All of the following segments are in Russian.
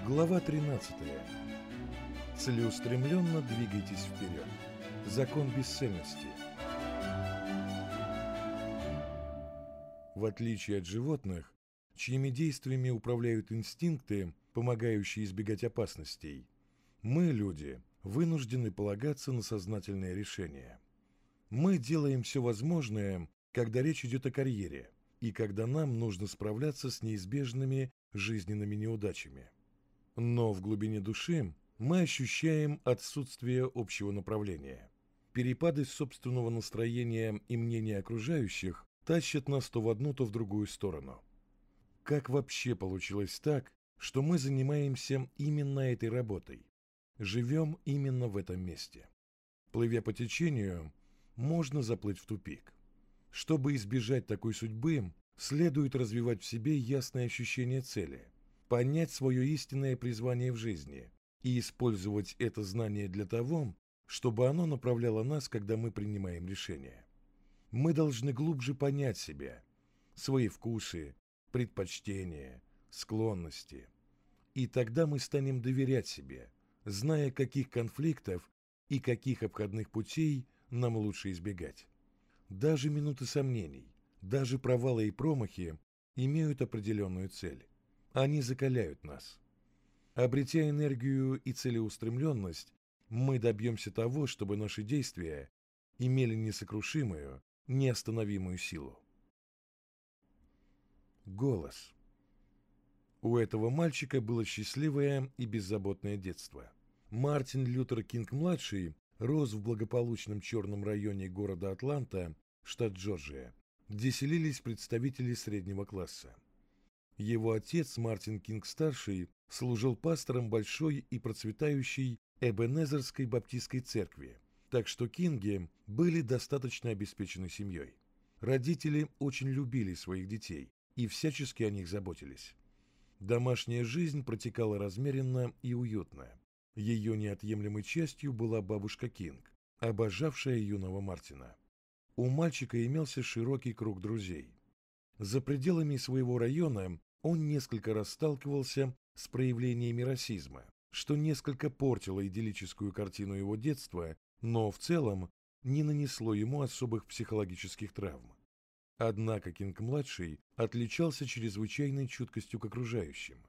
Глава 13. Целеустремленно двигайтесь вперед. Закон бесцельности. В отличие от животных, чьими действиями управляют инстинкты, помогающие избегать опасностей, мы, люди, вынуждены полагаться на сознательные решения. Мы делаем все возможное, когда речь идет о карьере, и когда нам нужно справляться с неизбежными жизненными неудачами. Но в глубине души мы ощущаем отсутствие общего направления. Перепады собственного настроения и мнения окружающих тащат нас то в одну, то в другую сторону. Как вообще получилось так, что мы занимаемся именно этой работой? Живем именно в этом месте. Плывя по течению, можно заплыть в тупик. Чтобы избежать такой судьбы, следует развивать в себе ясное ощущение цели, понять свое истинное призвание в жизни и использовать это знание для того, чтобы оно направляло нас, когда мы принимаем решения. Мы должны глубже понять себя, свои вкусы, предпочтения, склонности. И тогда мы станем доверять себе, зная, каких конфликтов и каких обходных путей нам лучше избегать. Даже минуты сомнений, даже провалы и промахи имеют определенную цель. Они закаляют нас. Обретя энергию и целеустремленность, мы добьемся того, чтобы наши действия имели несокрушимую, неостановимую силу. Голос. У этого мальчика было счастливое и беззаботное детство. Мартин Лютер Кинг-младший рос в благополучном черном районе города Атланта, штат Джорджия, где селились представители среднего класса. Его отец, Мартин Кинг-старший, служил пастором большой и процветающей Эбенезерской баптистской церкви, так что Кинги были достаточно обеспеченной семьей. Родители очень любили своих детей и всячески о них заботились. Домашняя жизнь протекала размеренно и уютно. Ее неотъемлемой частью была бабушка Кинг, обожавшая юного Мартина. У мальчика имелся широкий круг друзей. За пределами своего района он несколько раз сталкивался с проявлениями расизма, что несколько портило идиллическую картину его детства, но в целом не нанесло ему особых психологических травм. Однако Кинг-младший отличался чрезвычайной чуткостью к окружающим.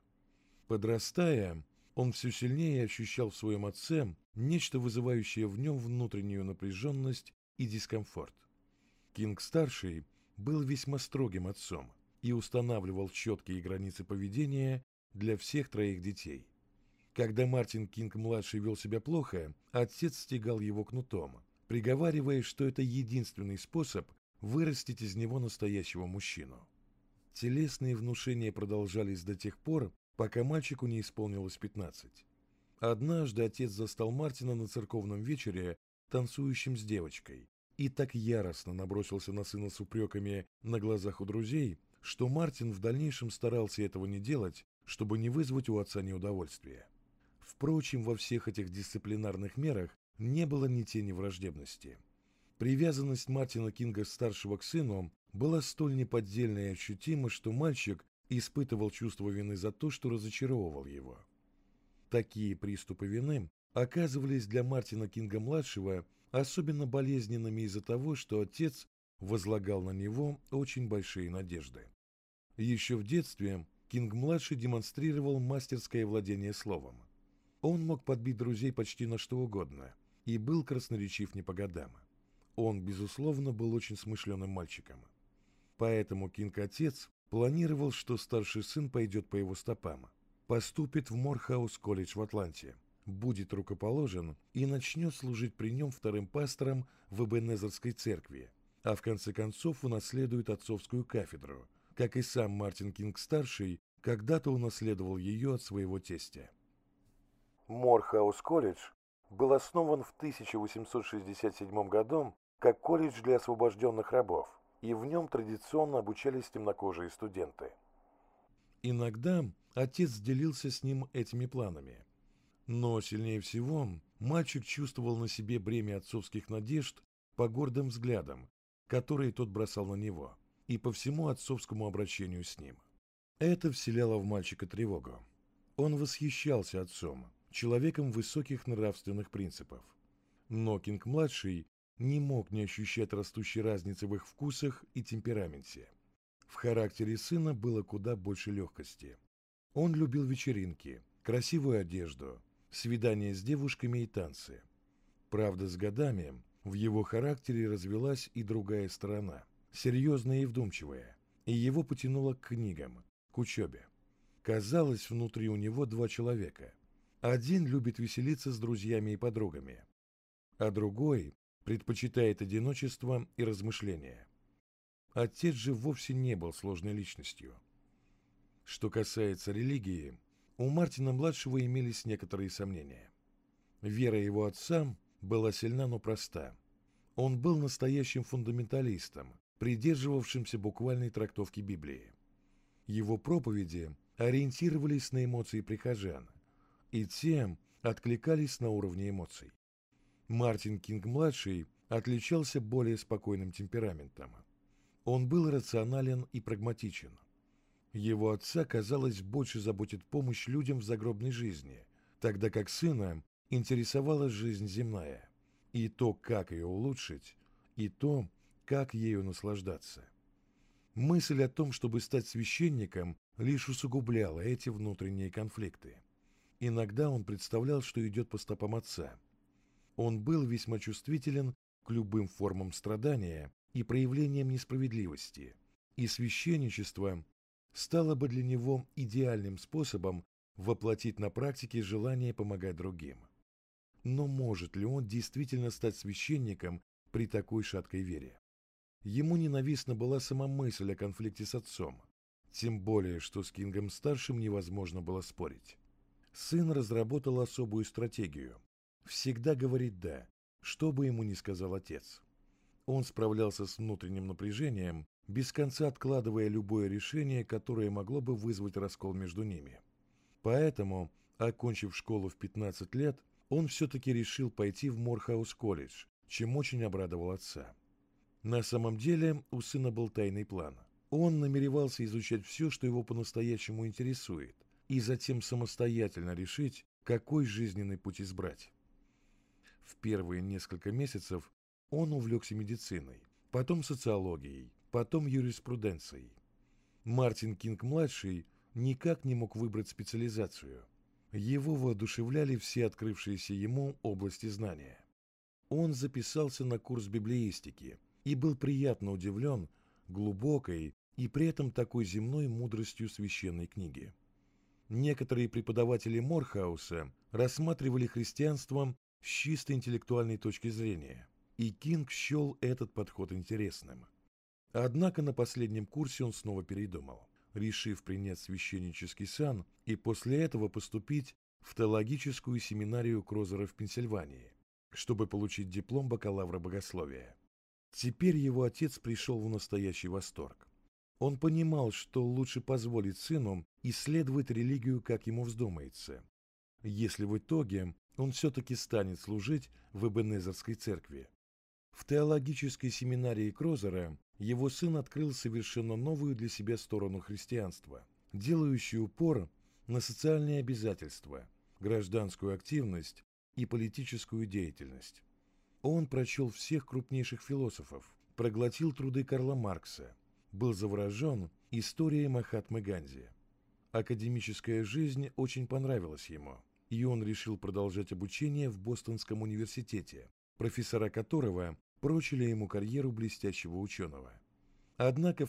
Подрастая, он все сильнее ощущал в своем отце нечто, вызывающее в нем внутреннюю напряженность и дискомфорт. Кинг-старший был весьма строгим отцом и устанавливал четкие границы поведения для всех троих детей. Когда Мартин Кинг-младший вел себя плохо, отец стегал его кнутом, приговаривая, что это единственный способ вырастить из него настоящего мужчину. Телесные внушения продолжались до тех пор, пока мальчику не исполнилось 15. Однажды отец застал Мартина на церковном вечере, танцующим с девочкой, и так яростно набросился на сына с упреками на глазах у друзей, что Мартин в дальнейшем старался этого не делать, чтобы не вызвать у отца неудовольствия. Впрочем, во всех этих дисциплинарных мерах не было ни тени враждебности. Привязанность Мартина Кинга-старшего к сыну была столь неподдельна и ощутима, что мальчик испытывал чувство вины за то, что разочаровывал его. Такие приступы вины оказывались для Мартина Кинга-младшего особенно болезненными из-за того, что отец возлагал на него очень большие надежды. Еще в детстве Кинг-младший демонстрировал мастерское владение словом. Он мог подбить друзей почти на что угодно и был красноречив не по годам. Он, безусловно, был очень смышленым мальчиком. Поэтому Кинг-отец планировал, что старший сын пойдет по его стопам, поступит в Морхаус-колледж в Атланте, будет рукоположен и начнет служить при нем вторым пастором в Эбенезерской церкви, а в конце концов унаследует отцовскую кафедру, как и сам Мартин Кинг-старший когда-то унаследовал ее от своего тестя. Морхаус-колледж был основан в 1867 году как колледж для освобожденных рабов, и в нем традиционно обучались темнокожие студенты. Иногда отец делился с ним этими планами. Но сильнее всего мальчик чувствовал на себе бремя отцовских надежд по гордым взглядам, которые тот бросал на него, и по всему отцовскому обращению с ним. Это вселяло в мальчика тревогу. Он восхищался отцом, человеком высоких нравственных принципов. Но Кинг-младший не мог не ощущать растущей разницы в их вкусах и темпераменте. В характере сына было куда больше легкости. Он любил вечеринки, красивую одежду, свидания с девушками и танцы. Правда, с годами в его характере развилась и другая сторона, серьезная и вдумчивая, и его потянуло к книгам, к учебе. Казалось, внутри у него два человека. Один любит веселиться с друзьями и подругами, а другой предпочитает одиночество и размышления. Отец же вовсе не был сложной личностью. Что касается религии, у Мартина-младшего имелись некоторые сомнения. Вера его отца была сильна, но проста. Он был настоящим фундаменталистом, придерживавшимся буквальной трактовки Библии. Его проповеди ориентировались на эмоции прихожан, и те откликались на уровне эмоций. Мартин Кинг-младший отличался более спокойным темпераментом. Он был рационален и прагматичен. Его отца, казалось, больше заботит помощь людям в загробной жизни, тогда как сына интересовала жизнь земная, и то, как ее улучшить, и то, как ею наслаждаться. Мысль о том, чтобы стать священником, лишь усугубляла эти внутренние конфликты. Иногда он представлял, что идет по стопам отца. Он был весьма чувствителен к любым формам страдания и проявлениям несправедливости, и священничество стало бы для него идеальным способом воплотить на практике желание помогать другим. Но может ли он действительно стать священником при такой шаткой вере? Ему ненавистна была сама мысль о конфликте с отцом, тем более, что с Кингом-старшим невозможно было спорить. Сын разработал особую стратегию – всегда говорить «да», что бы ему ни сказал отец. Он справлялся с внутренним напряжением, без конца откладывая любое решение, которое могло бы вызвать раскол между ними. Поэтому, окончив школу в 15 лет, он все-таки решил пойти в Морхаус-колледж, чем очень обрадовал отца. На самом деле у сына был тайный план. Он намеревался изучать все, что его по-настоящему интересует, и затем самостоятельно решить, какой жизненный путь избрать. В первые несколько месяцев он увлекся медициной, потом социологией, потом юриспруденцией. Мартин Кинг-младший никак не мог выбрать специализацию. Его воодушевляли все открывшиеся ему области знания. Он записался на курс библеистики и был приятно удивлен глубокой и при этом такой земной мудростью священной книги. Некоторые преподаватели Морхауса рассматривали христианство с чисто интеллектуальной точки зрения, и Кинг счел этот подход интересным. Однако на последнем курсе он снова передумал, решив принять священнический сан и после этого поступить в теологическую семинарию Крозера в Пенсильвании, чтобы получить диплом бакалавра богословия. Теперь его отец пришел в настоящий восторг. Он понимал, что лучше позволить сыну исследовать религию, как ему вздумается, если в итоге он все-таки станет служить в Эбенезерской церкви. В теологической семинарии Крозера его сын открыл совершенно новую для себя сторону христианства, делающую упор на социальные обязательства, гражданскую активность и политическую деятельность. Он прочел всех крупнейших философов, проглотил труды Карла Маркса, был заворожен историей Махатмы Ганди. Академическая жизнь очень понравилась ему, и он решил продолжать обучение в Бостонском университете, профессора которого прочили ему карьеру блестящего ученого. Однако в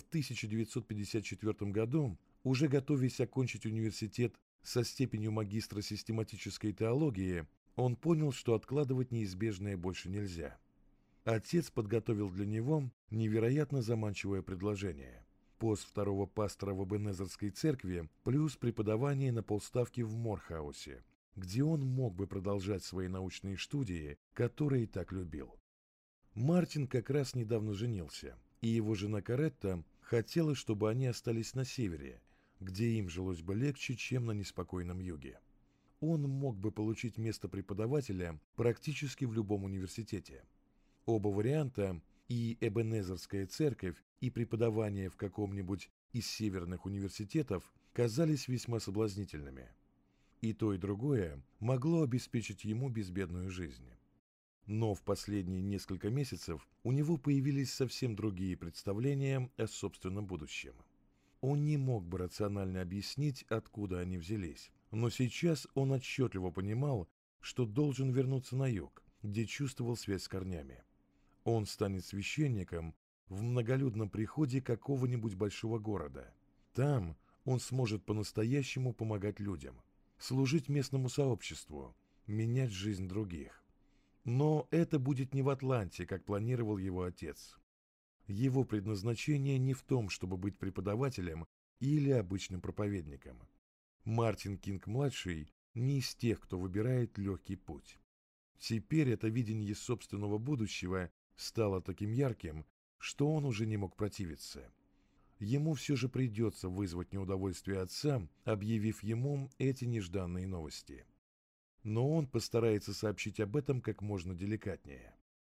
1954 году, уже готовясь окончить университет со степенью магистра систематической теологии, он понял, что откладывать неизбежное больше нельзя. Отец подготовил для него невероятно заманчивое предложение – пост второго пастора в Эбенезерской церкви плюс преподавание на полставки в Морхаусе, где он мог бы продолжать свои научные студии, которые так любил. Мартин как раз недавно женился, и его жена Каретта хотела, чтобы они остались на севере, где им жилось бы легче, чем на неспокойном юге. Он мог бы получить место преподавателя практически в любом университете. Оба варианта, и Эбенезерская церковь, и преподавание в каком-нибудь из северных университетов, казались весьма соблазнительными. и то, и другое могло обеспечить ему безбедную жизнь. Но в последние несколько месяцев у него появились совсем другие представления о собственном будущем. Он не мог бы рационально объяснить, откуда они взялись, но сейчас он отчетливо понимал, что должен вернуться на юг, где чувствовал связь с корнями. Он станет священником в многолюдном приходе какого-нибудь большого города. Там он сможет по-настоящему помогать людям, служить местному сообществу, менять жизнь других. Но это будет не в Атланте, как планировал его отец. Его предназначение не в том, чтобы быть преподавателем или обычным проповедником. Мартин Кинг-младший не из тех, кто выбирает легкий путь. Теперь это видение собственного будущего стало таким ярким, что он уже не мог противиться. Ему все же придется вызвать неудовольствие отца, объявив ему эти нежданные новости. Но он постарается сообщить об этом как можно деликатнее.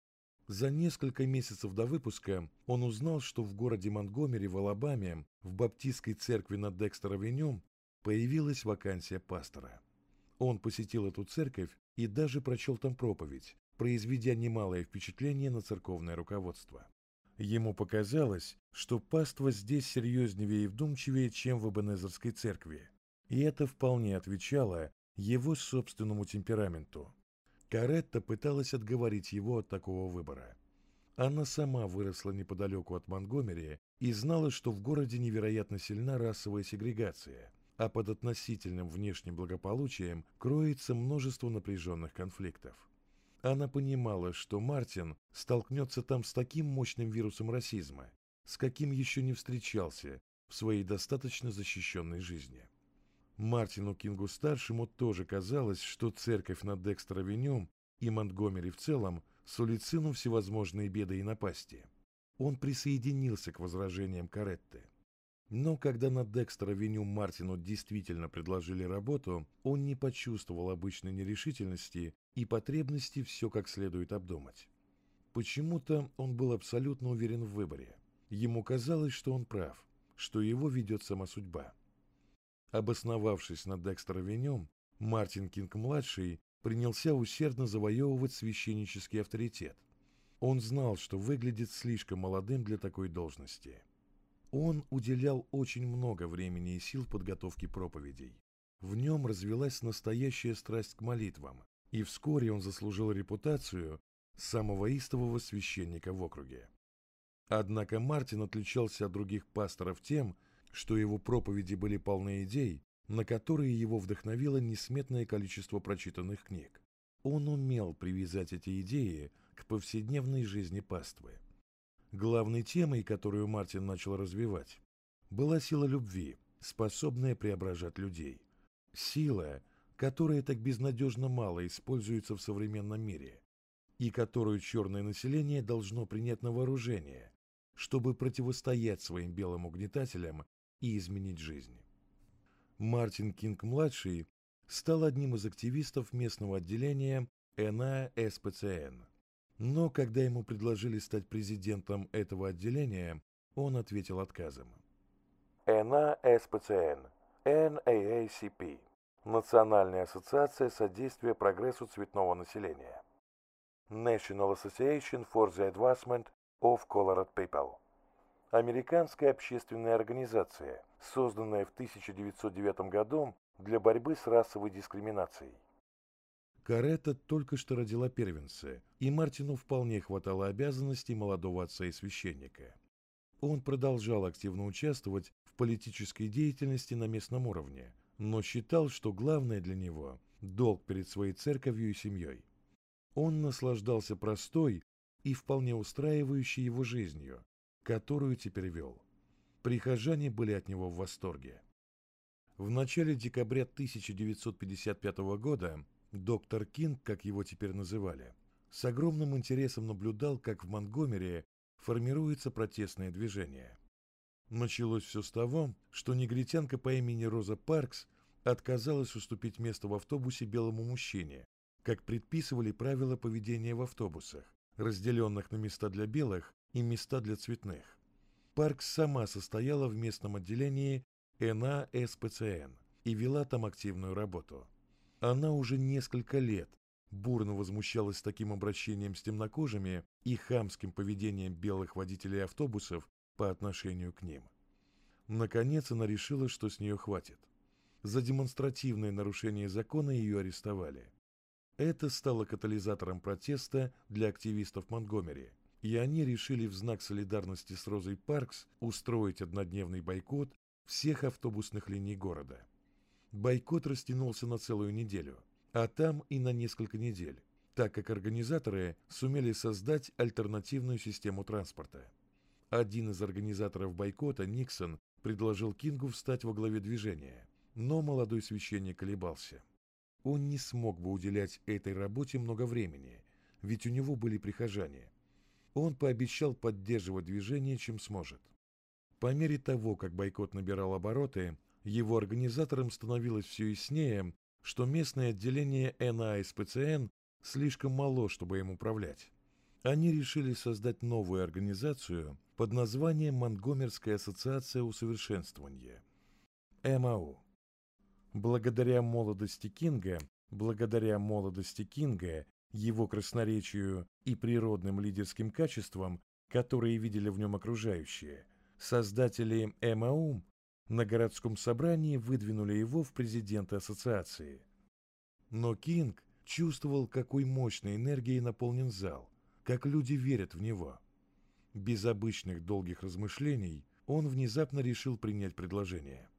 За несколько месяцев до выпуска он узнал, что в городе Монтгомери в Алабаме в баптистской церкви на Декстер-авеню появилась вакансия пастора. Он посетил эту церковь и даже прочел там проповедь, произведя немалое впечатление на церковное руководство. Ему показалось, что паства здесь серьезнее и вдумчивее, чем в Эбенезерской церкви, и это вполне отвечало его собственному темпераменту. Каретта пыталась отговорить его от такого выбора. Она сама выросла неподалеку от Монтгомери и знала, что в городе невероятно сильна расовая сегрегация, а под относительным внешним благополучием кроется множество напряженных конфликтов. Она понимала, что Мартин столкнется там с таким мощным вирусом расизма, с каким еще не встречался в своей достаточно защищенной жизни. Мартину Кингу-старшему тоже казалось, что церковь на Декстер-авеню и Монтгомери в целом сулит сыну всевозможные беды и напасти. Он присоединился к возражениям Каретты. Но когда на Декстер-авеню Мартину действительно предложили работу, он не почувствовал обычной нерешительности и потребности все как следует обдумать. Почему-то он был абсолютно уверен в выборе. Ему казалось, что он прав, что его ведет сама судьба. Обосновавшись на Декстер-авеню, Мартин Кинг-младший принялся усердно завоевывать священнический авторитет. Он знал, что выглядит слишком молодым для такой должности. Он уделял очень много времени и сил подготовке проповедей. В нем развилась настоящая страсть к молитвам, и вскоре он заслужил репутацию самого истового священника в округе. Однако Мартин отличался от других пасторов тем, что его проповеди были полны идей, на которые его вдохновило несметное количество прочитанных книг. Он умел привязать эти идеи к повседневной жизни паствы. Главной темой, которую Мартин начал развивать, была сила любви, способная преображать людей. Сила, которая так безнадежно мало используется в современном мире, и которую черное население должно принять на вооружение, чтобы противостоять своим белым угнетателям и изменить жизнь. Мартин Кинг-младший стал одним из активистов местного отделения НАСПЦН. Но когда ему предложили стать президентом этого отделения, он ответил отказом. НАСПЦН, NAACP, Национальная ассоциация содействия прогрессу цветного населения. National Association for the Advancement of Colored People. Американская общественная организация, созданная в 1909 году для борьбы с расовой дискриминацией. Каретта только что родила первенца, и Мартину вполне хватало обязанностей молодого отца и священника. Он продолжал активно участвовать в политической деятельности на местном уровне, но считал, что главное для него – долг перед своей церковью и семьей. Он наслаждался простой и вполне устраивающей его жизнью, которую теперь вел. Прихожане были от него в восторге. В начале декабря 1955 года доктор Кинг, как его теперь называли, с огромным интересом наблюдал, как в Монтгомери формируется протестное движение. Началось все с того, что негритянка по имени Роза Паркс отказалась уступить место в автобусе белому мужчине, как предписывали правила поведения в автобусах, разделенных на места для белых и места для цветных. Паркс сама состояла в местном отделении НАСПЦН и вела там активную работу. Она уже несколько лет бурно возмущалась таким обращением с темнокожими и хамским поведением белых водителей автобусов по отношению к ним. Наконец она решила, что с нее хватит. За демонстративное нарушение закона ее арестовали. Это стало катализатором протеста для активистов Монтгомери, и они решили в знак солидарности с Розой Паркс устроить однодневный бойкот всех автобусных линий города. Бойкот растянулся на целую неделю, а там и на несколько недель, так как организаторы сумели создать альтернативную систему транспорта. Один из организаторов бойкота, Никсон, предложил Кингу встать во главе движения, но молодой священник колебался. Он не смог бы уделять этой работе много времени, ведь у него были прихожане. Он пообещал поддерживать движение, чем сможет. По мере того, как бойкот набирал обороты, его организаторам становилось все яснее, что местное отделение НАСПЦН слишком мало, чтобы им управлять. Они решили создать новую организацию под названием Монтгомерская ассоциация усовершенствования – МАУ. Благодаря молодости Кинга, его красноречию и природным лидерским качествам, которые видели в нем окружающие, создатели МАУ на городском собрании выдвинули его в президенты ассоциации. Но Кинг чувствовал, какой мощной энергией наполнен зал, как люди верят в него. Без обычных долгих размышлений он внезапно решил принять предложение.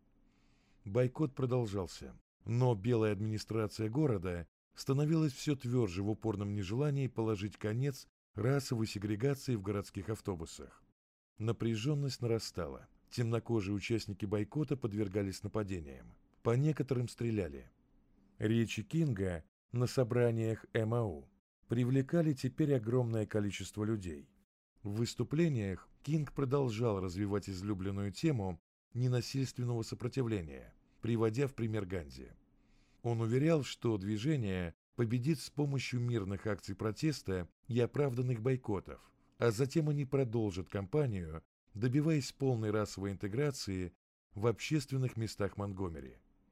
Бойкот продолжался, но белая администрация города становилась все тверже в упорном нежелании положить конец расовой сегрегации в городских автобусах. Напряженность нарастала. Темнокожие участники бойкота подвергались нападениям. По некоторым стреляли. Речи Кинга на собраниях МАУ привлекали теперь огромное количество людей. В выступлениях Кинг продолжал развивать излюбленную тему ненасильственного сопротивления, приводя в пример Ганди. Он уверял, что движение победит с помощью мирных акций протеста и оправданных бойкотов, а затем они продолжат кампанию, добиваясь полной расовой интеграции в общественных местах Монтгомери.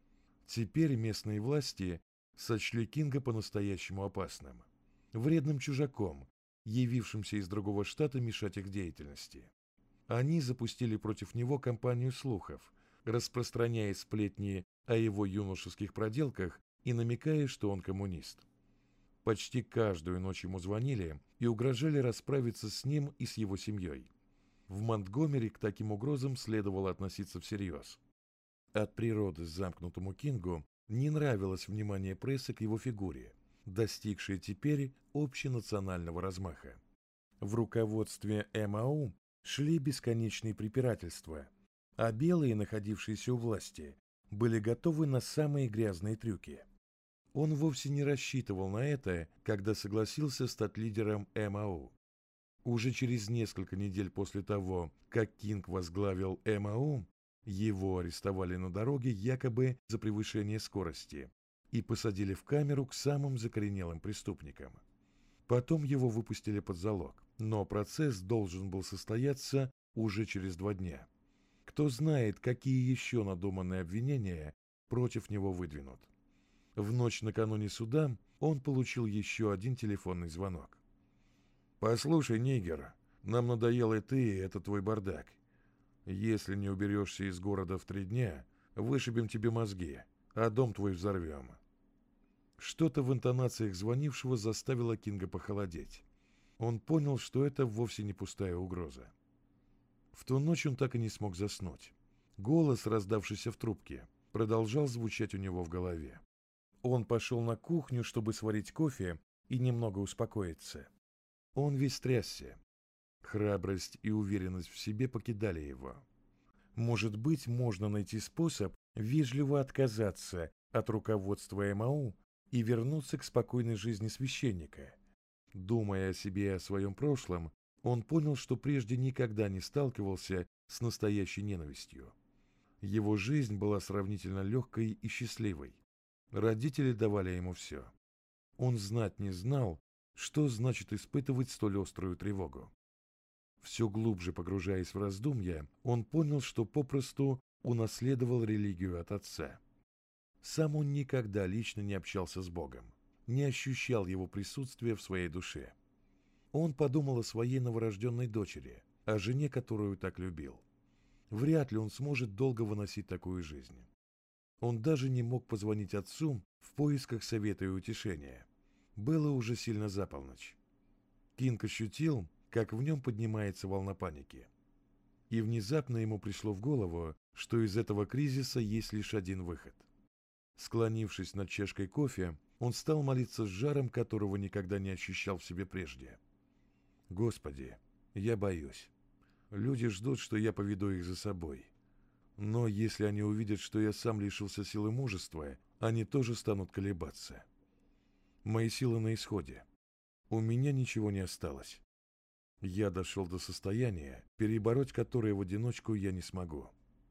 Теперь местные власти сочли Кинга по-настоящему опасным, вредным чужаком, явившимся из другого штата мешать их деятельности. Они запустили против него кампанию слухов, распространяя сплетни о его юношеских проделках и намекая, что он коммунист. Почти каждую ночь ему звонили и угрожали расправиться с ним и с его семьей. В Монтгомери к таким угрозам следовало относиться всерьез. От природы замкнутому Кингу не нравилось внимание прессы к его фигуре, достигшей теперь общенационального размаха. В руководстве МАУ шли бесконечные препирательства, а белые, находившиеся у власти, были готовы на самые грязные трюки. Он вовсе не рассчитывал на это, когда согласился стать лидером МАУ. Уже через несколько недель после того, как Кинг возглавил МАУ, его арестовали на дороге якобы за превышение скорости и посадили в камеру к самым закоренелым преступникам. Потом его выпустили под залог, но процесс должен был состояться уже через 2 дня. Кто знает, какие еще надуманные обвинения против него выдвинут. В ночь накануне суда он получил еще один телефонный звонок. «Послушай, нигер, нам надоел и ты, и это твой бардак. Если не уберешься из города в 3 дня, вышибем тебе мозги, а дом твой взорвем». Что-то в интонациях звонившего заставило Кинга похолодеть. Он понял, что это вовсе не пустая угроза. В ту ночь он так и не смог заснуть. Голос, раздавшийся в трубке, продолжал звучать у него в голове. Он пошел на кухню, чтобы сварить кофе и немного успокоиться. Он весь трясся. Храбрость и уверенность в себе покидали его. Может быть, можно найти способ вежливо отказаться от руководства МАУ и вернуться к спокойной жизни священника. Думая о себе и о своем прошлом, он понял, что прежде никогда не сталкивался с настоящей ненавистью. Его жизнь была сравнительно легкой и счастливой. Родители давали ему все. Он знать не знал, что значит испытывать столь острую тревогу. Все глубже погружаясь в раздумья, он понял, что попросту унаследовал религию от отца. Сам он никогда лично не общался с Богом, не ощущал его присутствия в своей душе. Он подумал о своей новорожденной дочери, о жене, которую так любил. Вряд ли он сможет долго выносить такую жизнь. Он даже не мог позвонить отцу в поисках совета и утешения. Было уже сильно за полночь. Кинг ощутил, как в нем поднимается волна паники. И внезапно ему пришло в голову, что из этого кризиса есть лишь один выход. Склонившись над чашкой кофе, он стал молиться с жаром, которого никогда не ощущал в себе прежде. «Господи, я боюсь. Люди ждут, что я поведу их за собой. Но если они увидят, что я сам лишился силы мужества, они тоже станут колебаться. Мои силы на исходе. У меня ничего не осталось. Я дошел до состояния, перебороть которое в одиночку я не смогу».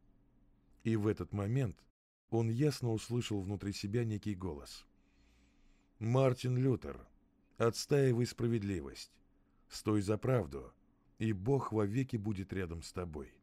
И в этот момент он ясно услышал внутри себя некий голос. «Мартин Лютер, отстаивай справедливость, стой за правду, и Бог вовеки будет рядом с тобой».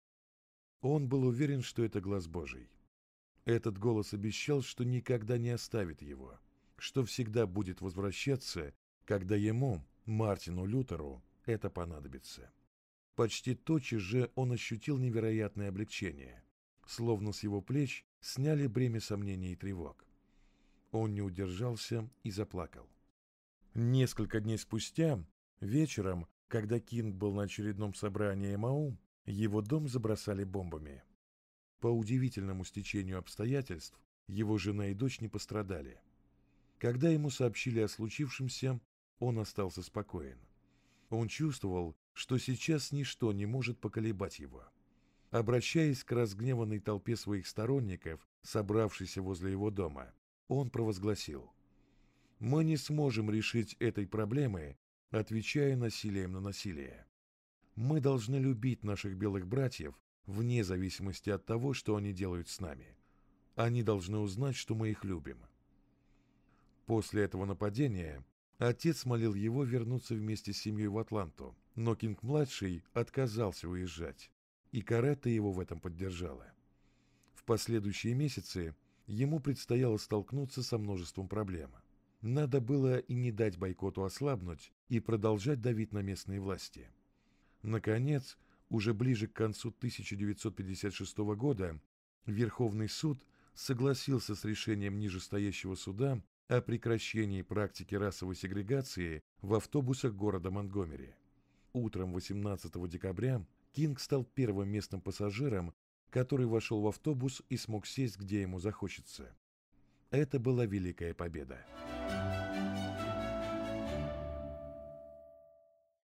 Он был уверен, что это глас Божий. Этот голос обещал, что никогда не оставит его, что всегда будет возвращаться, когда ему, Мартину Лютеру, это понадобится. Почти тотчас же он ощутил невероятное облегчение, словно с его плеч сняли бремя сомнений и тревог. Он не удержался и заплакал. Несколько дней спустя, вечером, когда Кинг был на очередном собрании МАУ, его дом забросали бомбами. По удивительному стечению обстоятельств, его жена и дочь не пострадали. Когда ему сообщили о случившемся, он остался спокоен. Он чувствовал, что сейчас ничто не может поколебать его. Обращаясь к разгневанной толпе своих сторонников, собравшейся возле его дома, он провозгласил: «Мы не сможем решить этой проблемы, отвечая насилием на насилие. Мы должны любить наших белых братьев вне зависимости от того, что они делают с нами. Они должны узнать, что мы их любим». После этого нападения отец молил его вернуться вместе с семьей в Атланту, но Кинг-младший отказался уезжать, и Каретта его в этом поддержала. В последующие месяцы ему предстояло столкнуться со множеством проблем. Надо было и не дать бойкоту ослабнуть, и продолжать давить на местные власти. Наконец, уже ближе к концу 1956 года, Верховный суд согласился с решением нижестоящего суда о прекращении практики расовой сегрегации в автобусах города Монтгомери. Утром 18 декабря Кинг стал первым местным пассажиром, который вошел в автобус и смог сесть, где ему захочется. Это была великая победа.